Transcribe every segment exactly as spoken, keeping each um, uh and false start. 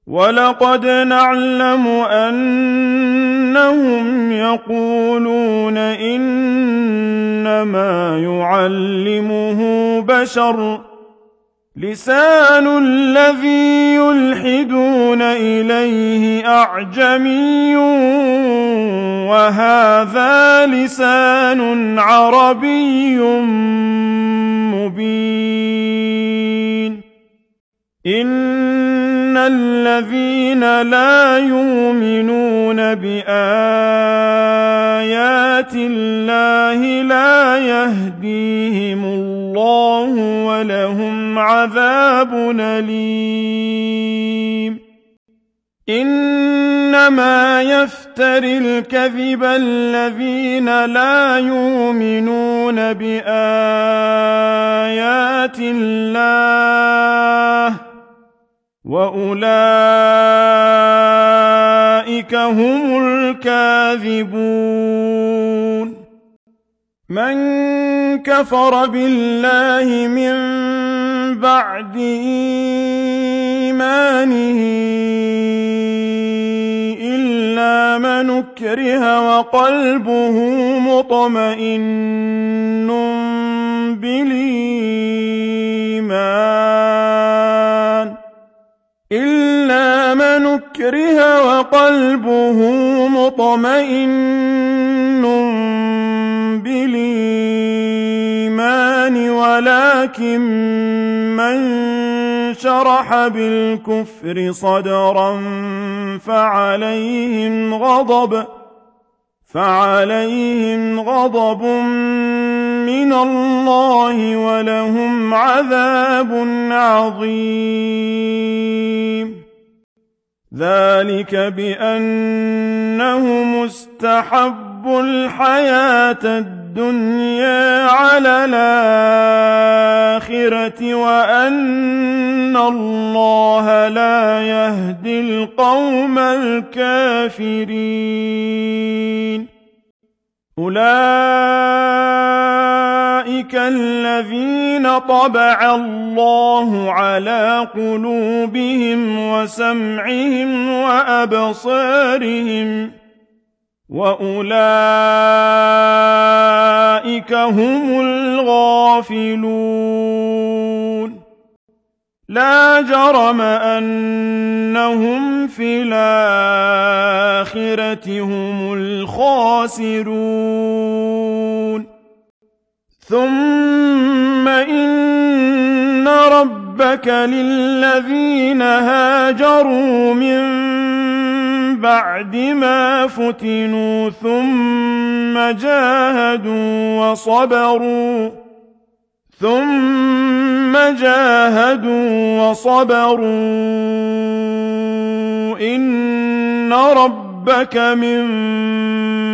وَلَقَدْ نَعْلَمُ أَنَّهُمْ يَقُولُونَ إِنَّمَا يُعَلِّمُهُ بَشَرٌ ۗ لِسَانُ الَّذِي يُلْحِدُونَ إِلَيْهِ أَعْجَمِيٌّ وَهَٰذَا لِسَانٌ عَرَبِيٌّ مُّبِينٌ. إِنَّ الَّذِينَ لَا يُؤْمِنُونَ بِآيَاتِ اللَّهِ لَا يَهْدِيهِمُ اللَّهُ وَلَهُمْ عَذَابٌ أَلِيمٌ. إِنَّمَا يَفْتَرِي الْكَذِبَ الَّذِينَ لَا يُؤْمِنُونَ بِآيَاتِ اللَّهِ ۖ وَأُولَٰئِكَ هُمُ الْكَاذِبُونَ. مَن كَفَرَ بِاللَّهِ مِن بَعْدِ إِيمَانِهِ إِلَّا مَنْ أُكْرِهَ وَقَلْبُهُ مُطْمَئِنٌّ بِالْإِيمَانِ إِلَّا مَنْ أُكْرِهَ وَقَلْبُهُ مُطْمَئِنٌّ بِالْإِيمَانِ وَلَكِن مَّن شَرَحَ بِالْكُفْرِ صَدْرًا فَعَلَيْهِمْ غَضَبٌ فَعَلَيْهِمْ غَضَبٌ مِّنَ اللَّهِ وَلَهُمْ عَذَابٌ عَظِيمٌ. ذَلِكَ بِأَنَّهُمُ اسْتَحَبُّوا الْحَيَاةَ الدُّنْيَا عَلَى الْآخِرَةِ وَأَنَّ اللَّهَ لَا يَهْدِي الْقَوْمَ الْكَافِرِينَ. أُولَٰئِكَ الَّذِينَ طَبَعَ اللَّهُ عَلَىٰ قُلُوبِهِمْ وَسَمْعِهِمْ وَأَبْصَارِهِمْ ۖ وَأُولَٰئِكَ هُمُ الْغَافِلُونَ. لَا جَرَمَ أَنَّهُمْ فِي الْآخِرَةِ هُمُ الْخَاسِرُونَ. ثُمَّ إِنَّ رَبَّكَ لِلَّذِينَ هَاجَرُوا مِن بَعْدِ مَا فُتِنُوا ثُمَّ جَاهَدُوا وَصَبَرُوا ثُمَّ جَاهَدُوا وَصَبَرُوا إِنَّ رَبَّكَ مِن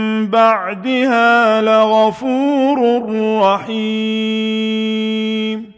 بَعْدِهَا لَغَفُورٌ رَّحِيمٌ.